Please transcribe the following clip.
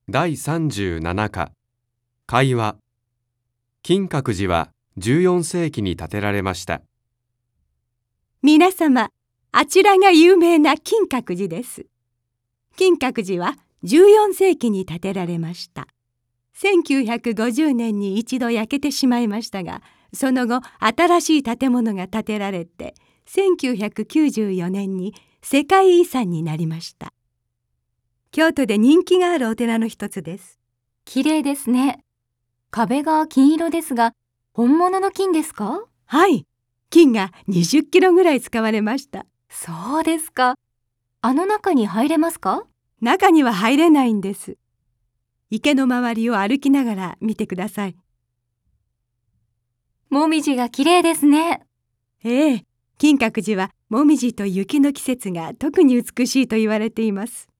第37課会話。金閣寺は14世紀に建てられました。 皆様、あちらが有名な金閣寺です。金閣寺は14世紀に建てられました。1950年に一度焼けてしまいましたが、その後新しい建物が建てられて、1994年に世界遺産になりました。京都で人気があるお寺の一つです。 綺麗ですね。壁が金色ですが、本物の金ですか？ はい、金が20キロぐらい使われました。 そうですか。あの中に入れますか？ 中には入れないんです。池の周りを歩きながら見てください。 もみじが綺麗ですね。 ええ、金閣寺はもみじと雪の季節が特に美しいと言われています。